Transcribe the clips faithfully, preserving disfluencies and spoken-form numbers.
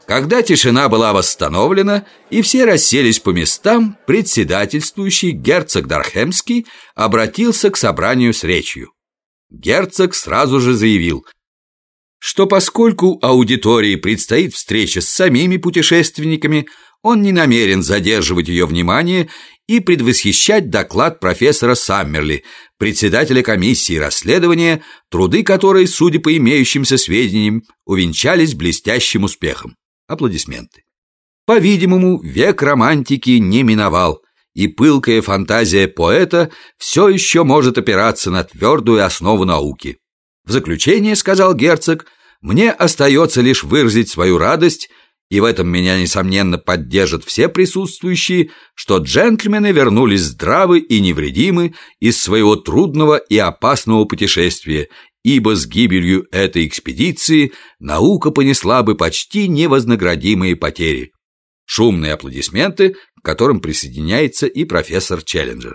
Когда тишина была восстановлена и все расселись по местам, председательствующий герцог Дархемский обратился к собранию с речью. Герцог сразу же заявил, что поскольку аудитории предстоит встреча с самими путешественниками, он не намерен задерживать ее внимание и предвосхищать доклад профессора Саммерли, председателя комиссии расследования, труды которой, судя по имеющимся сведениям, увенчались блестящим успехом. Аплодисменты. По-видимому, век романтики не миновал, и пылкая фантазия поэта все еще может опираться на твердую основу науки. В заключение, сказал герцог, мне остается лишь выразить свою радость, и в этом меня, несомненно, поддержат все присутствующие, что джентльмены вернулись здравы и невредимы из своего трудного и опасного путешествия, ибо с гибелью этой экспедиции наука понесла бы почти невознаградимые потери. Шумные аплодисменты, к которым присоединяется и профессор Челленджер.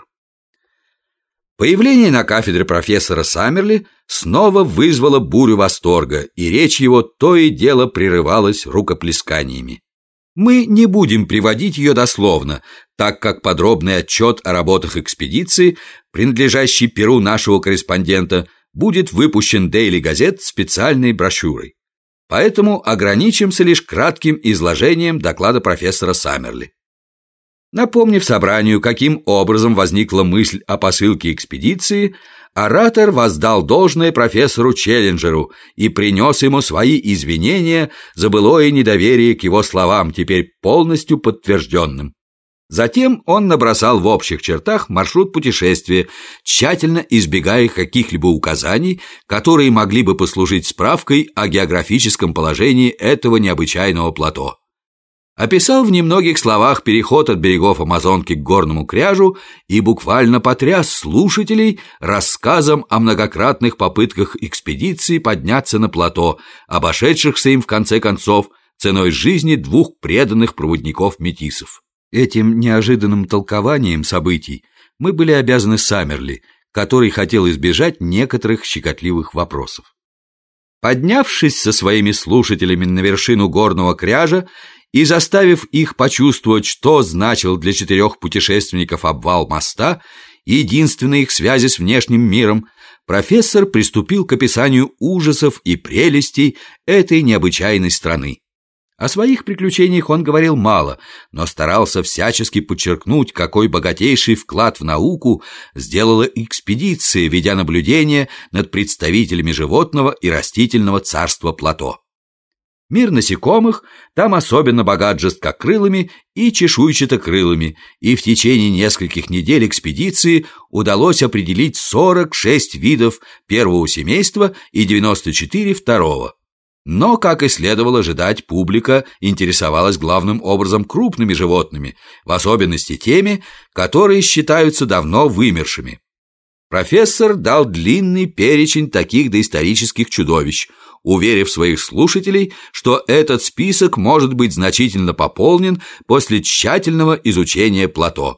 Появление на кафедре профессора Саммерли снова вызвало бурю восторга, и речь его то и дело прерывалась рукоплесканиями. Мы не будем приводить ее дословно, так как подробный отчет о работах экспедиции, принадлежащий перу нашего корреспондента, будет выпущен Daily Gazette специальной брошюрой. Поэтому ограничимся лишь кратким изложением доклада профессора Саммерли. Напомнив собранию, каким образом возникла мысль о посылке экспедиции, оратор воздал должное профессору Челленджеру и принес ему свои извинения за былое недоверие к его словам, теперь полностью подтвержденным. Затем он набросал в общих чертах маршрут путешествия, тщательно избегая каких-либо указаний, которые могли бы послужить справкой о географическом положении этого необычайного плато. Описал в немногих словах переход от берегов Амазонки к горному кряжу и буквально потряс слушателей рассказом о многократных попытках экспедиции подняться на плато, обошедшихся им в конце концов ценой жизни двух преданных проводников-метисов. Этим неожиданным толкованием событий мы были обязаны Саммерли, который хотел избежать некоторых щекотливых вопросов. Поднявшись со своими слушателями на вершину горного кряжа и заставив их почувствовать, что значил для четырех путешественников обвал моста, единственной их связи с внешним миром, профессор приступил к описанию ужасов и прелестей этой необычайной страны. О своих приключениях он говорил мало, но старался всячески подчеркнуть, какой богатейший вклад в науку сделала экспедиция, ведя наблюдения над представителями животного и растительного царства плато. Мир насекомых там особенно богат жесткокрылыми и чешуйчатокрылыми, и в течение нескольких недель экспедиции удалось определить сорок шесть видов первого семейства и девяносто четыре второго. Но, как и следовало ожидать, публика интересовалась главным образом крупными животными, в особенности теми, которые считаются давно вымершими. Профессор дал длинный перечень таких доисторических чудовищ, уверив своих слушателей, что этот список может быть значительно пополнен после тщательного изучения плато.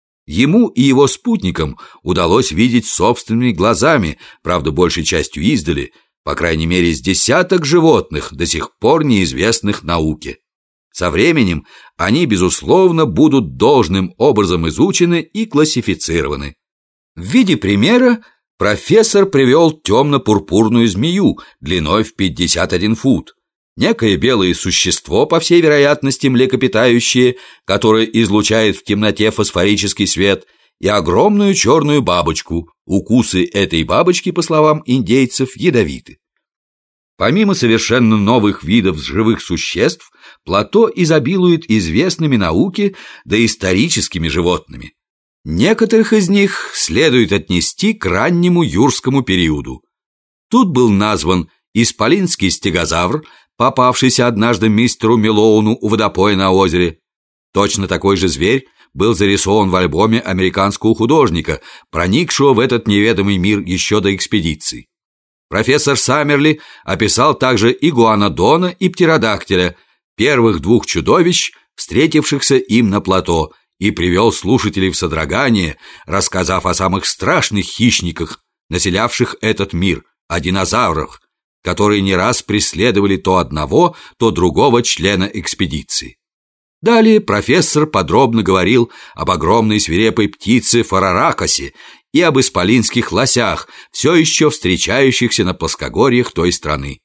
Ему и его спутникам удалось видеть собственными глазами, правда, большей частью издали, по крайней мере, с десяток животных, до сих пор неизвестных науке. Со временем они, безусловно, будут должным образом изучены и классифицированы. В виде примера профессор привел темно-пурпурную змею длиной в пятьдесят один фут, некое белое существо, по всей вероятности млекопитающее, которое излучает в темноте фосфорический свет, и огромную черную бабочку. Укусы этой бабочки, по словам индейцев, ядовиты. Помимо совершенно новых видов живых существ, плато изобилует известными науке доисторическими животными. Некоторых из них следует отнести к раннему юрскому периоду. Тут был назван исполинский стегозавр, попавшийся однажды мистеру Мелоуну у водопоя на озере. Точно такой же зверь был зарисован в альбоме американского художника, проникшего в этот неведомый мир еще до экспедиции. Профессор Саммерли описал также игуанодона и птеродактиля, первых двух чудовищ, встретившихся им на плато, и привел слушателей в содрогание, рассказав о самых страшных хищниках, населявших этот мир, о динозаврах, которые не раз преследовали то одного, то другого члена экспедиции. Далее профессор подробно говорил об огромной свирепой птице Фараракосе и об исполинских лосях, все еще встречающихся на плоскогорьях той страны.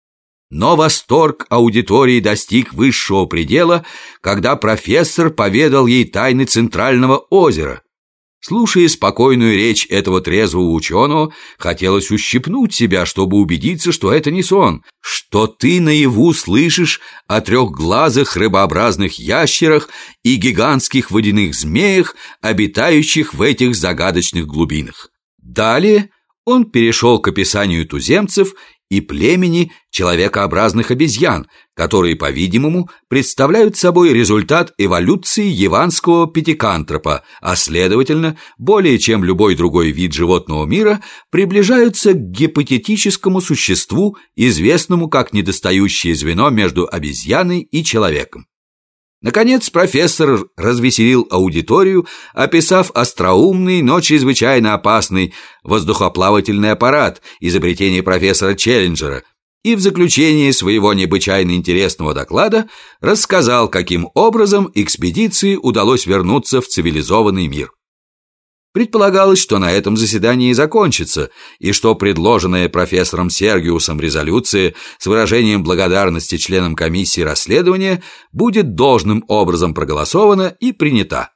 Но восторг аудитории достиг высшего предела, когда профессор поведал ей тайны Центрального озера. Слушая спокойную речь этого трезвого ученого, хотелось ущипнуть себя, чтобы убедиться, что это не сон, что ты наяву слышишь о трехглазых рыбообразных ящерах и гигантских водяных змеях, обитающих в этих загадочных глубинах. Далее он перешел к описанию туземцев и племени человекообразных обезьян, которые, по-видимому, представляют собой результат эволюции яванского пятикантропа, а, следовательно, более чем любой другой вид животного мира, приближаются к гипотетическому существу, известному как недостающее звено между обезьяной и человеком. Наконец профессор развеселил аудиторию, описав остроумный, но чрезвычайно опасный воздухоплавательный аппарат, изобретение профессора Челленджера, и в заключении своего необычайно интересного доклада рассказал, каким образом экспедиции удалось вернуться в цивилизованный мир. Предполагалось, что на этом заседание и закончится, и что предложенная профессором Сергиусом резолюция с выражением благодарности членам комиссии расследования будет должным образом проголосована и принята.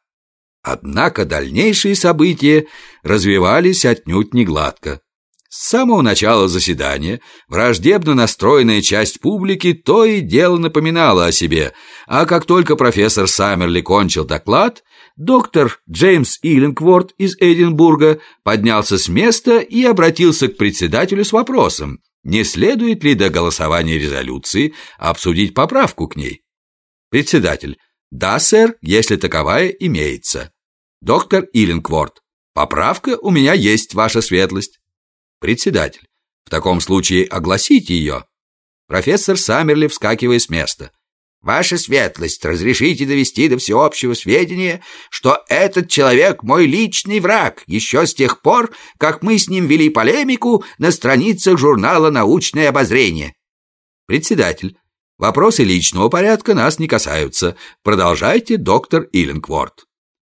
Однако дальнейшие события развивались отнюдь не гладко. С самого начала заседания враждебно настроенная часть публики то и дело напоминала о себе, а как только профессор Саммерли кончил доклад, доктор Джеймс Иллингворт из Эдинбурга поднялся с места и обратился к председателю с вопросом, не следует ли до голосования резолюции обсудить поправку к ней. Председатель: да, сэр, если таковая имеется. Доктор Иллингворт: поправка у меня есть, ваша светлость. Председатель: в таком случае огласите ее. Профессор Саммерли, вскакивая с места: ваша светлость, разрешите довести до всеобщего сведения, что этот человек мой личный враг еще с тех пор, как мы с ним вели полемику на страницах журнала «Научное обозрение». Председатель: вопросы личного порядка нас не касаются. Продолжайте, доктор Иллингворт.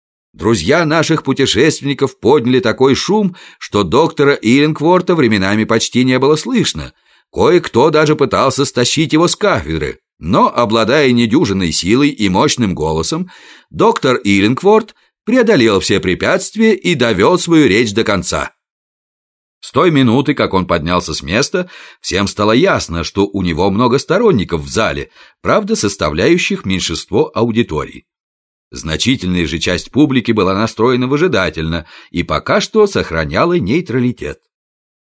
Друзья наших путешественников подняли такой шум, что доктора Иллингворта временами почти не было слышно. Кое-кто даже пытался стащить его с кафедры. Но, обладая недюжинной силой и мощным голосом, доктор Иллингворт преодолел все препятствия и довел свою речь до конца. С той минуты, как он поднялся с места, всем стало ясно, что у него много сторонников в зале, правда, составляющих меньшинство аудитории. Значительная же часть публики была настроена выжидательно и пока что сохраняла нейтралитет.